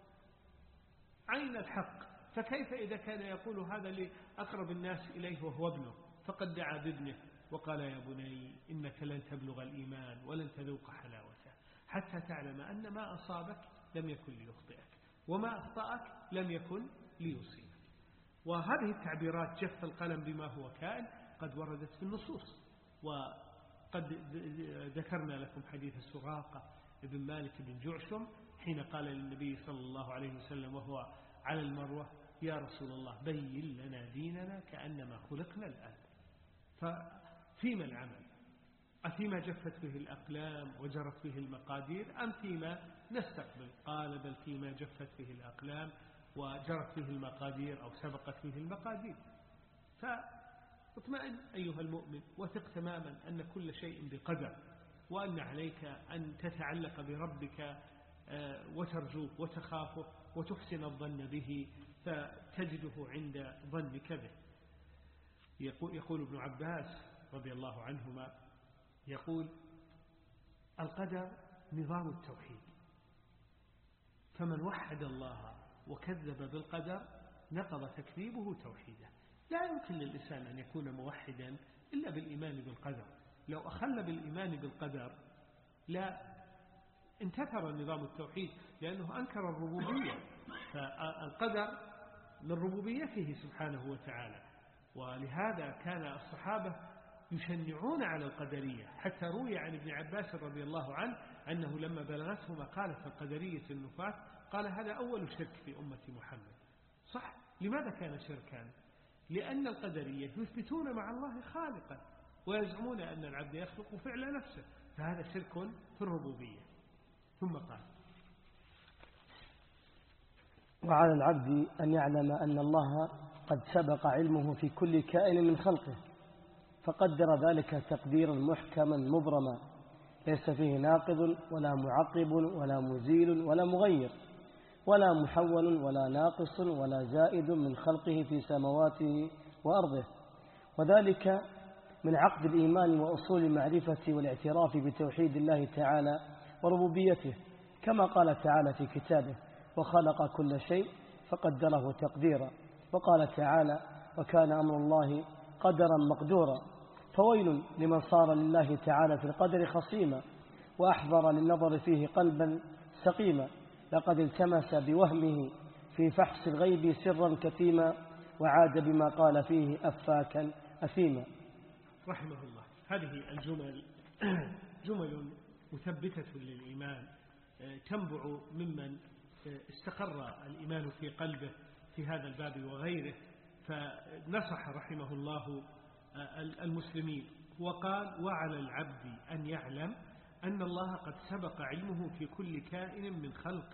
عين الحق، فكيف إذا كان يقول هذا لأقرب الناس إليه وهو ابنه؟ فقد دعا بابنه وقال: يا بني إنك لن تبلغ الإيمان ولن تذوق حلاوته حتى تعلم أن ما أصابك لم يكن ليخطئك وما أخطأك لم يكن ليصيبك. وهذه التعبيرات جف القلم بما هو كائن قد وردت في النصوص. وقد ذكرنا لكم حديث سراقة ابن مالك بن جعشم حين قال للنبي صلى الله عليه وسلم وهو على المروة: يا رسول الله بين لنا ديننا كأنما خلقنا الآن. ففيما العمل؟ أفيما جفت به الأقلام وجرت به المقادير أم فيما نستقبل؟ قال: بل فيما جفت به الأقلام وجرت به المقادير أو سبقت به المقادير. فاطمئن أيها المؤمن وثق تماما أن كل شيء بقدر، وأن عليك أن تتعلق بربك وترجوه وتخافه وتحسن الظن به فتجده عند ظنك به. يقول ابن عباس رضي الله عنهما يقول: القدر نظام التوحيد، فمن وحد الله وكذب بالقدر نقض تكذيبه توحيده. لا يمكن للإنسان أن يكون موحدا إلا بالإيمان بالقدر. لو أخل بالإيمان بالقدر لا انتثر نظام التوحيد، لأنه أنكر الربوبية. فالقدر من ربوبيته سبحانه وتعالى. ولهذا كان الصحابة يشنعون على القدرية، حتى روي عن ابن عباس رضي الله عنه أنه لما بلغته مقالة القدرية النفاة قال: هذا أول شرك في أمة محمد. صح. لماذا كان شركا؟ لأن القدرية يثبتون مع الله خالقا ويزعمون أن العبد يخلق فعل نفسه، فهذا شرك في الربوبية. ثم قال: وعلى العبد أن يعلم أن الله قد سبق علمه في كل كائن من خلقه، فقدر ذلك تقديرا محكما مبرما ليس فيه ناقض ولا معقب ولا مزيل ولا مغير ولا محول ولا ناقص ولا زائد من خلقه في سماواته وأرضه. وذلك من عقد الإيمان وأصول المعرفة والاعتراف بتوحيد الله تعالى وربوبيته، كما قال تعالى في كتابه: وخلق كل شيء فقدره تقديرا. وقال تعالى: وكان أمر الله قدرا مقدورا. فويل لمن صار لله تعالى في القدر خصيما وأحضر للنظر فيه قلبا سقيما، لقد التمس بوهمه في فحص الغيب سرا كتيما وعاد بما قال فيه أفاكا أثيما. رحمه الله. هذه الجمل جمل مثبتة للإيمان تنبع ممن استقر الإيمان في قلبه في هذا الباب وغيره. فنصح رحمه الله المسلمين وقال: وعلى العبد أن يعلم أن الله قد سبق علمه في كل كائن من خلقه،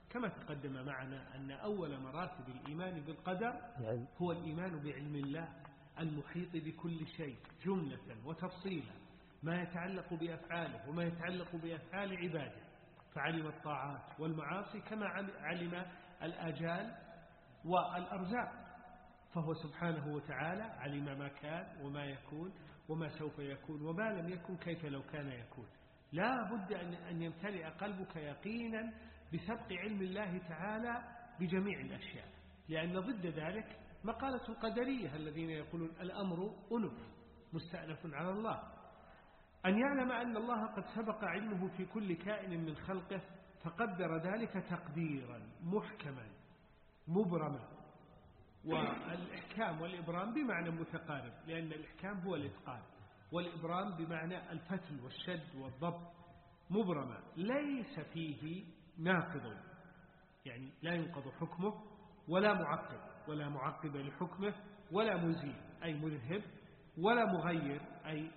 كما تقدم معنا أن أول مراتب الإيمان بالقدر هو الإيمان بعلم الله المحيط بكل شيء جملة وتفصيلا، ما يتعلق بأفعاله وما يتعلق بأفعال عباده، فعلم الطاعات والمعاصي كما علم الآجال والأرزاق، فهو سبحانه وتعالى علم ما كان وما يكون وما سوف يكون وما لم يكن كيف لو كان يكون. لا بد أن يمتلئ قلبك يقينا بسبق علم الله تعالى بجميع الأشياء، لأن ضد ذلك مقالة القدرية الذين يقولون الأمر أنف مستأنف على الله. أن يعلم أن الله قد سبق علمه في كل كائن من خلقه فقدر ذلك تقديرا محكما مبرما، والإحكام والإبرام بمعنى متقارب، لأن الإحكام هو الإتقان والإبرام بمعنى الفتل والشد والضبط. مبرما ليس فيه ناقض، يعني لا ينقض حكمه ولا معقب ولا معقب لحكمه ولا مزيل أي مذهب ولا مغير أي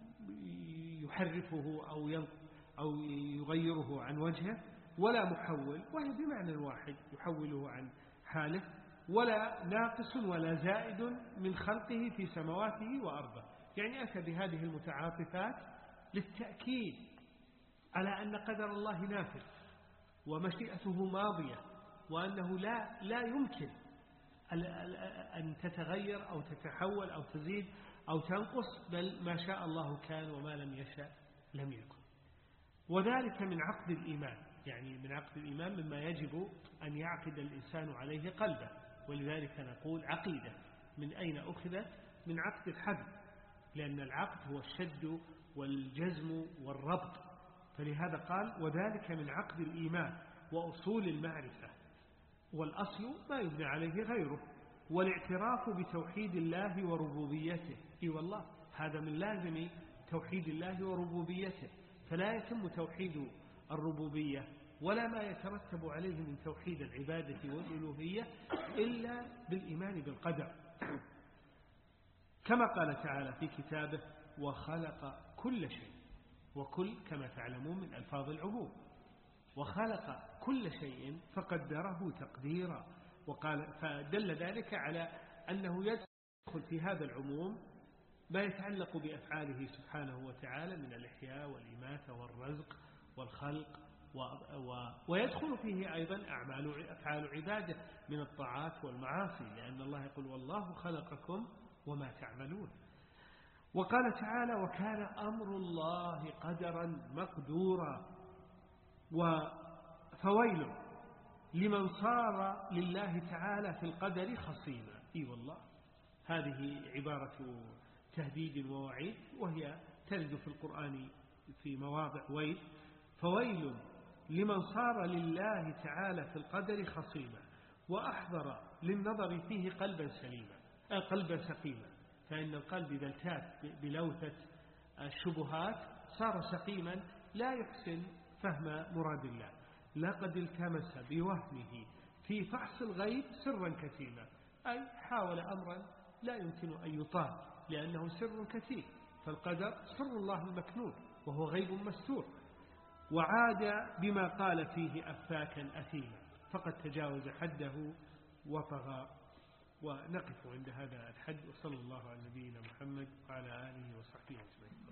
يحرفه أو أو يغيره عن وجهه، ولا محول وهي بمعنى واحد يحوله عن حاله، ولا ناقص ولا زائد من خلقه في سماواته وأرضه. يعني أتى بهذه المتعاطفات للتأكيد على أن قدر الله نافذ ومشيئته ماضية، وأنه لا لا يمكن أن تتغير أو تتحول أو تزيد أو تنقص، بل ما شاء الله كان وما لم يشاء لم يكن. وذلك من عقد الإيمان، يعني من عقد الإيمان مما يجب أن يعقد الإنسان عليه قلبه، ولذلك نقول عقيدة. من أين أخذت؟ من عقد الحبل، لأن العقد هو الشد والجزم والربط، فلهذا قال وذلك من عقد الإيمان وأصول المعرفة، والأصل ما يبنى عليه غيره، والاعتراف بتوحيد الله وربوبيته. إي والله هذا من لازم توحيد الله وربوبيته، فلا يتم توحيد الربوبية ولا ما يترتب عليه من توحيد العبادة والألوهية إلا بالإيمان بالقدر، كما قال تعالى في كتابه وخلق كل شيء، وكل كما تعلمون من ألفاظ العموم، وخلق كل شيء فقدره تقديرا. وقال فدل ذلك على أنه يدخل في هذا العموم ما يتعلق بأفعاله سبحانه وتعالى من الإحياء والإماتة والرزق والخلق، و و ويدخل فيه أيضا أعمال أفعال عباده من الطاعات والمعاصي، لأن الله يقول والله خلقكم وما تعملون. وقال تعالى وكان أمر الله قدرا مقدورا. فويل لمن صار لله تعالى في القدر خصيما. إي والله هذه عبارة تهديد ووعيد، وهي ترد في القرآن في مواضع ويل. فويل لمن صار لله تعالى في القدر خصيما وأحضر للنظر فيه قلبا سليما آه قلبا سقيما، فإن القلب إذا التات بلوثة الشبهات صار سقيما لا يحسن فهم مراد الله. لقد التمس بوهمه في فحص الغيب سرا كتيما، أي حاول أمرا لا يمكن أن يطال لأنه سر كثير، فالقدر سر الله المكنون وهو غيب مستور. وعاد بما قال فيه أفاكا أثيما، فقد تجاوز حده وطغى. ونقف عند هذا الحد، وصلى الله على نبينا محمد وعلى آله وصحبه أجمعين.